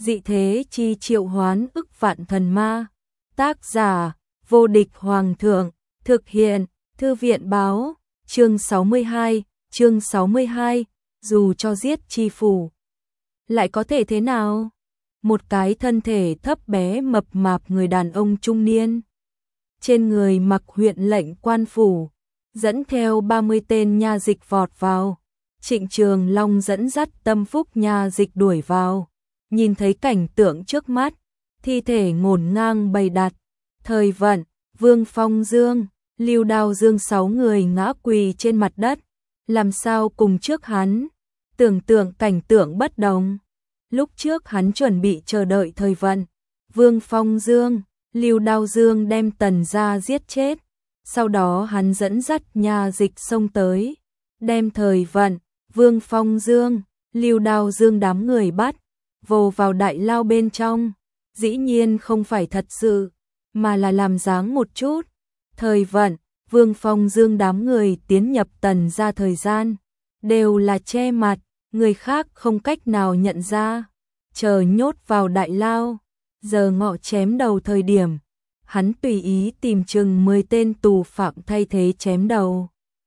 dị thế chi triệu hoán ức vạn thần ma. Tác giả, vô địch hoàng thượng, thực hiện, thư viện báo, chương 62, dù cho giết chi phủ. Lại có thể thế nào? Một cái thân thể thấp bé mập mạp người đàn ông trung niên. Trên người mặc huyện lệnh quan phủ, dẫn theo 30 tên nha dịch vọt vào. Trịnh Trường Long dẫn dắt tâm phúc nha dịch đuổi vào. Nhìn thấy cảnh tượng trước mắt, thi thể ngổn ngang bày đặt. Thời vận, Vương Phong Dương, Lưu Đao Dương 6 người ngã quỳ trên mặt đất. Làm sao cùng trước hắn? Tưởng tượng cảnh tượng bất đồng. Lúc trước hắn chuẩn bị chờ đợi Thời vận, Vương Phong Dương, Lưu Đao Dương đem Tần gia giết chết. Sau đó hắn dẫn dắt nha dịch xông tới, đem Thời vận, Vương Phong Dương, Lưu Đao Dương đám người bắt, vồ vào đại lao bên trong. Dĩ nhiên không phải thật sự, mà là làm dáng một chút. Thời vận, Vương Phong Dương đám người tiến nhập Tần gia thời gian, đều là che mặt, người khác không cách nào nhận ra. Chờ nhốt vào đại lao, giờ ngọ chém đầu thời điểm, hắn tùy ý tìm chừng 10 tên tù phạm thay thế chém đầu.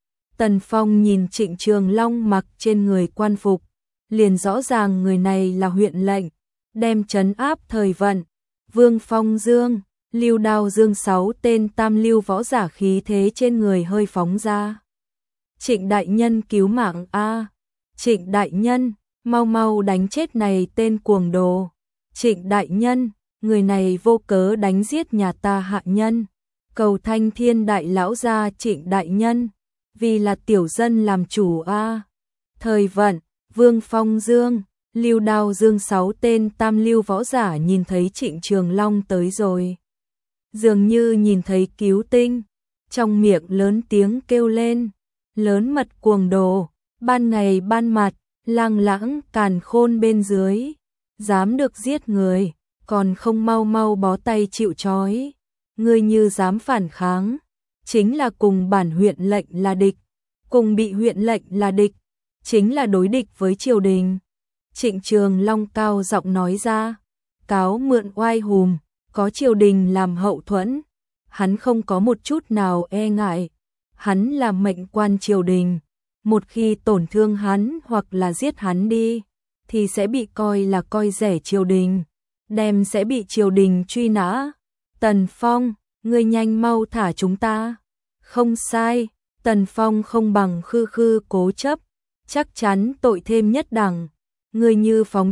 Tần Phong nhìn Trịnh Trường Long mặc trên người quan phục, liền rõ ràng người này là huyện lệnh, đem trấn áp Thời vận, Vương Phong Dương, Lưu Đao Dương 6 tên tam lưu võ giả khí thế trên người hơi phóng ra. Trịnh đại nhân cứu mạng a! Trịnh đại nhân, mau mau đánh chết này tên cuồng đồ. Trịnh đại nhân, người này vô cớ đánh giết nhà ta hạ nhân. Cầu Thanh Thiên đại lão gia Trịnh đại nhân, vì là tiểu dân làm chủ a. Thời vận, Vương Phong Dương, Lưu Đao Dương 6 tên tam lưu võ giả nhìn thấy Trịnh Trường Long tới rồi, dường như nhìn thấy cứu tinh, trong miệng lớn tiếng kêu lên, lớn mật cuồng đồ, ban ngày ban mặt, lang lãng càn khôn bên dưới, dám được giết người, còn không mau mau bó tay chịu trói. Ngươi như dám phản kháng, chính là cùng bản huyện lệnh là địch, cùng bị huyện lệnh là địch, chính là đối địch với triều đình. Trịnh Trường Long cao giọng nói ra, cáo mượn oai hùm, có triều đình làm hậu thuẫn, hắn không có một chút nào e ngại. Hắn là mệnh quan triều đình, một khi tổn thương hắn hoặc là giết hắn đi, thì sẽ bị coi là coi rẻ triều đình, đem sẽ bị triều đình truy nã. Tần Phong, ngươi nhanh mau thả chúng ta. Không sai, Tần Phong không bằng khư khư cố chấp, chắc chắn tội thêm nhất đẳng. Ngươi như phóng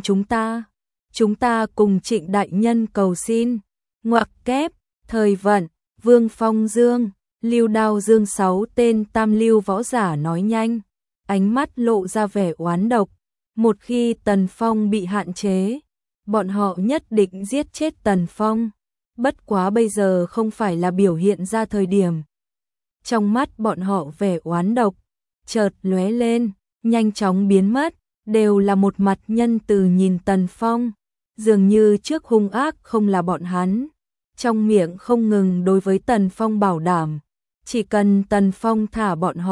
chúng ta cùng Trịnh đại nhân cầu xin. Ngoặc kép, Thời vận, Vương Phong Dương, Lưu Đao Dương 6 tên tam lưu võ giả nói nhanh, ánh mắt lộ ra vẻ oán độc. Một khi Tần Phong bị hạn chế, bọn họ nhất định giết chết Tần Phong. Bất quá bây giờ không phải là biểu hiện ra thời điểm. Trong mắt bọn họ vẻ oán độc chợt lóe lên, nhanh chóng biến mất, đều là một mặt nhân từ nhìn Tần Phong, dường như trước hung ác không là bọn hắn. Trong miệng không ngừng đối với Tần Phong bảo đảm, chỉ cần Tần Phong thả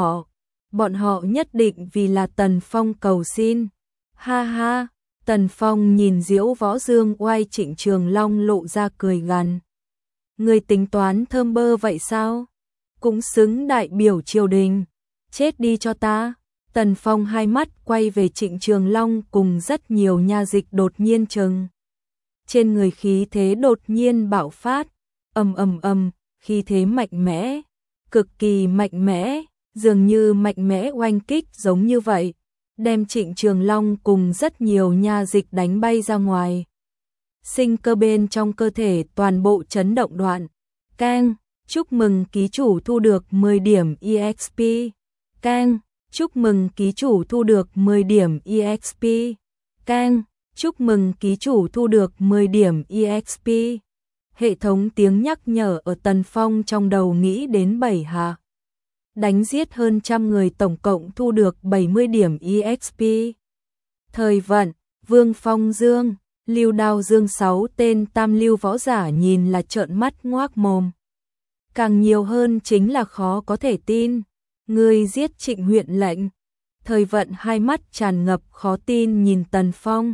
bọn họ nhất định vì là Tần Phong cầu xin. Ha ha, Tần Phong nhìn Diễu Võ Dương oai Trịnh Trường Long lộ ra cười gằn. Người tính toán thơm bơ vậy sao? Cũng xứng đại biểu triều đình, chết đi cho ta. Tần Phong hai mắt quay về Trịnh Trường Long cùng rất nhiều nha dịch đột nhiên trừng. Trên người khí thế đột nhiên bạo phát, ầm ầm ầm, khí thế mạnh mẽ, cực kỳ mạnh mẽ, dường như mạnh mẽ oanh kích giống như vậy, đem Trịnh Trường Long cùng rất nhiều nha dịch đánh bay ra ngoài. Sinh cơ bên trong cơ thể toàn bộ chấn động đoạn. Keng, chúc mừng ký chủ thu được 10 điểm EXP. Keng, chúc mừng ký chủ thu được 10 điểm EXP. Keng, chúc mừng ký chủ thu được 10 điểm EXP. Hệ thống tiếng nhắc nhở ở Tần Phong trong đầu nghĩ đến 7 hạ. Đánh giết hơn trăm người tổng cộng thu được 70 điểm EXP. Thời vận, Vương Phong Dương, Lưu Đao Dương 6 tên tam lưu võ giả nhìn là trợn mắt ngoác mồm. Càng nhiều hơn chính là khó có thể tin. Ngươi giết Trịnh huyện lệnh. Thời vận hai mắt tràn ngập khó tin nhìn Tần Phong.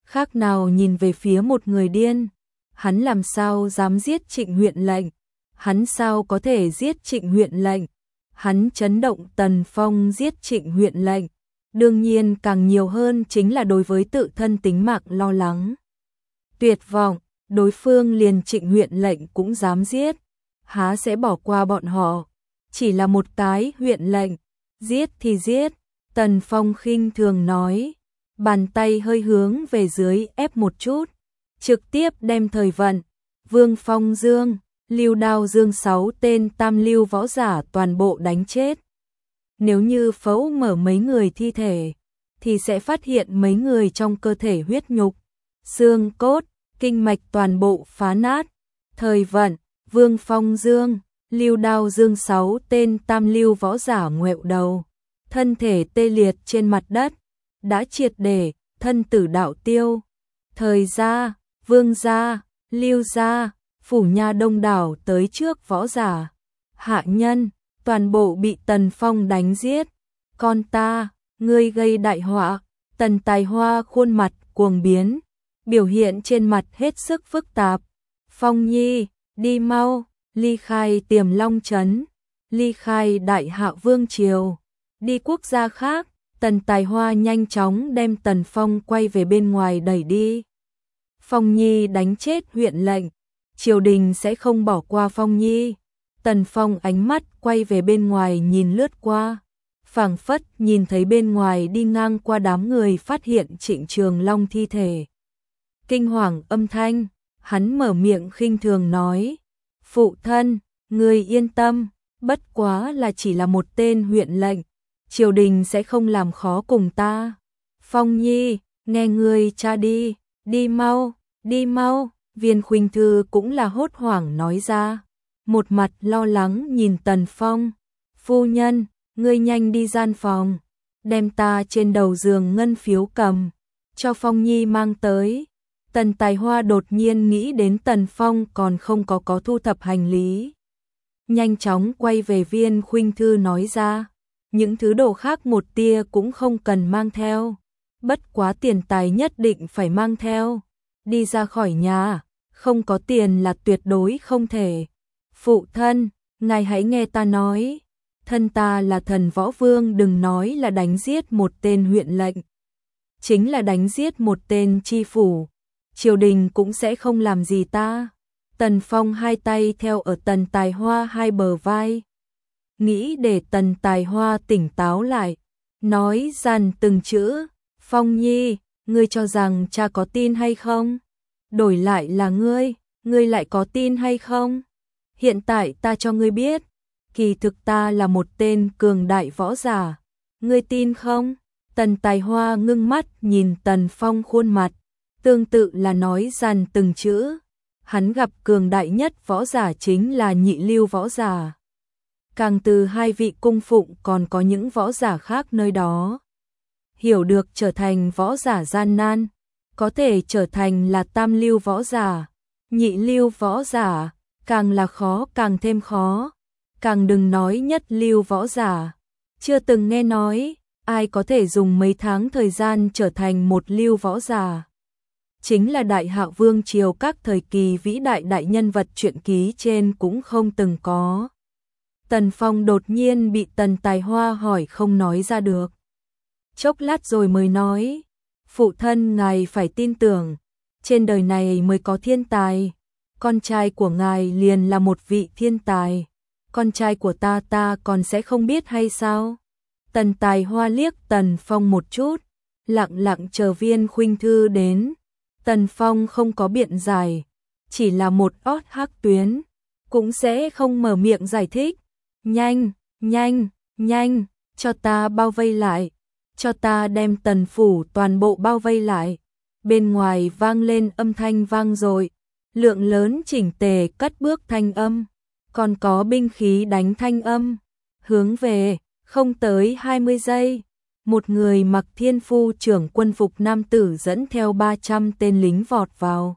khác nào nhìn về phía một người điên. Hắn làm sao dám giết Trịnh huyện lệnh? Hắn sao có thể giết Trịnh huyện lệnh? Hắn chấn động Tần Phong giết Trịnh huyện lệnh. Đương nhiên càng nhiều hơn chính là đối với tự thân tính mạng lo lắng. Tuyệt vọng, đối phương liền Trịnh huyện lệnh cũng dám giết. Há sẽ bỏ qua bọn họ? Chỉ là một cái huyện lệnh, giết thì giết. Tần Phong khinh thường nói, bàn tay hơi hướng về dưới ép một chút, trực tiếp đem Thời Vận, Vương Phong Dương, Lưu Đao Dương 6 tên tam lưu võ giả toàn bộ đánh chết. Nếu như phẫu mở mấy người thi thể, thì sẽ phát hiện mấy người trong cơ thể huyết nhục, xương cốt, kinh mạch toàn bộ phá nát. Thời Vận, Vương Phong Dương, Lưu Đao Dương 6 tên tam lưu võ giả ngoẹo đầu, thân thể tê liệt trên mặt đất, đã triệt để thân tử đạo tiêu. Thời gia, Vương gia, Lưu gia, phủ nha đông đảo tới trước võ giả, hạ nhân, toàn bộ bị Tần Phong đánh giết. Con ta, ngươi gây đại họa. Tần Tài Hoa khuôn mặt cuồng biến, biểu hiện trên mặt hết sức phức tạp. Phong Nhi, đi mau, ly khai Tiềm Long trấn, ly khai Đại Hạ Vương triều, đi quốc gia khác. Tần Tài Hoa nhanh chóng đem Tần Phong quay về bên ngoài đẩy đi. Phong Nhi đánh chết huyện lệnh, triều đình sẽ không bỏ qua Phong Nhi. Tần Phong ánh mắt quay về bên ngoài nhìn lướt qua, phảng phất nhìn thấy bên ngoài đi ngang qua đám người phát hiện Trịnh Trường Long thi thể. Kinh hoàng âm thanh, hắn mở miệng khinh thường nói, phụ thân, người yên tâm, bất quá là chỉ là một tên huyện lệnh, triều đình sẽ không làm khó cùng ta. Phong Nhi, nghe người cha đi, đi mau, đi mau. Viên Khuynh Thư cũng là hốt hoảng nói ra, một mặt lo lắng nhìn Tần Phong. Phu nhân, ngươi nhanh đi gian phòng, đem ta trên đầu giường ngân phiếu cầm, cho Phong Nhi mang tới. Tần Tài Hoa đột nhiên nghĩ đến Tần Phong còn không có thu thập hành lý. Nhanh chóng quay về Viên Khuynh Thư nói ra, những thứ đồ khác một tia cũng không cần mang theo, bất quá tiền tài nhất định phải mang theo. Đi ra khỏi nhà, không có tiền là tuyệt đối không thể. Phụ thân, ngài hãy nghe ta nói, thân ta là Thần Võ Vương, đừng nói là đánh giết một tên huyện lệnh, chính là đánh giết một tên tri phủ, triều đình cũng sẽ không làm gì ta. Tần Phong hai tay theo ở Tần Tài Hoa hai bờ vai, nghĩ để Tần Tài Hoa tỉnh táo lại, nói dằn từng chữ, Phong Nhi, ngươi cho rằng cha có tin hay không? Đổi lại là ngươi lại có tin hay không? Hiện tại ta cho ngươi biết, kỳ thực ta là một tên cường đại võ giả, ngươi tin không? Tần Tài Hoa ngưng mắt nhìn Tần Phong khuôn mặt, tương tự là nói dằn từng chữ. Hắn gặp cường đại nhất võ giả chính là nhị lưu võ giả. Càng từ hai vị cung phụng còn có những võ giả khác nơi đó. Hiểu được trở thành võ giả gian nan, có thể trở thành là tam lưu võ giả, nhị lưu võ giả, càng là khó càng thêm khó, càng đừng nói nhất lưu võ giả. Chưa từng nghe nói, ai có thể dùng mấy tháng thời gian trở thành một lưu võ giả. Chính là Đại Hạ Vương triều các thời kỳ vĩ đại đại nhân vật truyện ký trên cũng không từng có. Tần Phong đột nhiên bị Tần Tài Hoa hỏi không nói ra được. Chốc lát rồi mới nói, phụ thân ngài phải tin tưởng, trên đời này mới có thiên tài, con trai của ngài liền là một vị thiên tài, con trai của ta còn sẽ không biết hay sao? Tần Tài Hoa liếc Tần Phong một chút, lặng lặng chờ Viên Khuynh Thư đến. Tần Phong không có biện giải, chỉ là một ót hắc tuyến, cũng sẽ không mở miệng giải thích. Nhanh, nhanh, nhanh, cho ta bao vây lại, cho ta đem Tần phủ toàn bộ bao vây lại. Bên ngoài vang lên âm thanh vang dội, lượng lớn chỉnh tề cất bước thanh âm, còn có binh khí đánh thanh âm. Hướng về, không tới 20 giây, một người mặc Thiên Phu trưởng quân phục nam tử dẫn theo 300 tên lính vọt vào.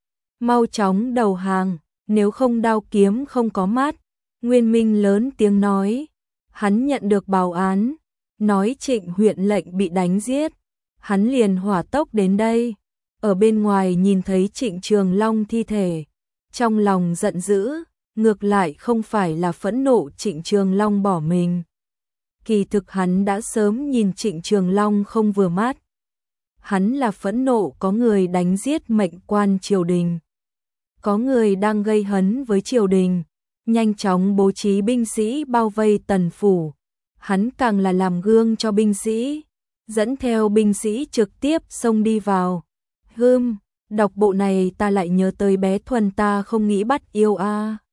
Mau chóng đầu hàng, nếu không đao kiếm không có mắt. Nguyên Minh lớn tiếng nói, hắn nhận được báo án, nói Trịnh huyện lệnh bị đánh giết, hắn liền hỏa tốc đến đây. ở bên ngoài nhìn thấy Trịnh Trường Long thi thể, trong lòng giận dữ, ngược lại không phải là phẫn nộ Trịnh Trường Long bỏ mình. Kỳ thực hắn đã sớm nhìn Trịnh Trường Long không vừa mắt. Hắn là phẫn nộ có người đánh giết mệnh quan triều đình. Có người đang gây hấn với triều đình, nhanh chóng bố trí binh sĩ bao vây Tần phủ. Hắn càng là làm gương cho binh sĩ, dẫn theo binh sĩ trực tiếp xông đi vào. Đọc bộ này ta lại nhớ tới bé Thuần ta không nghĩ bắt yêu a.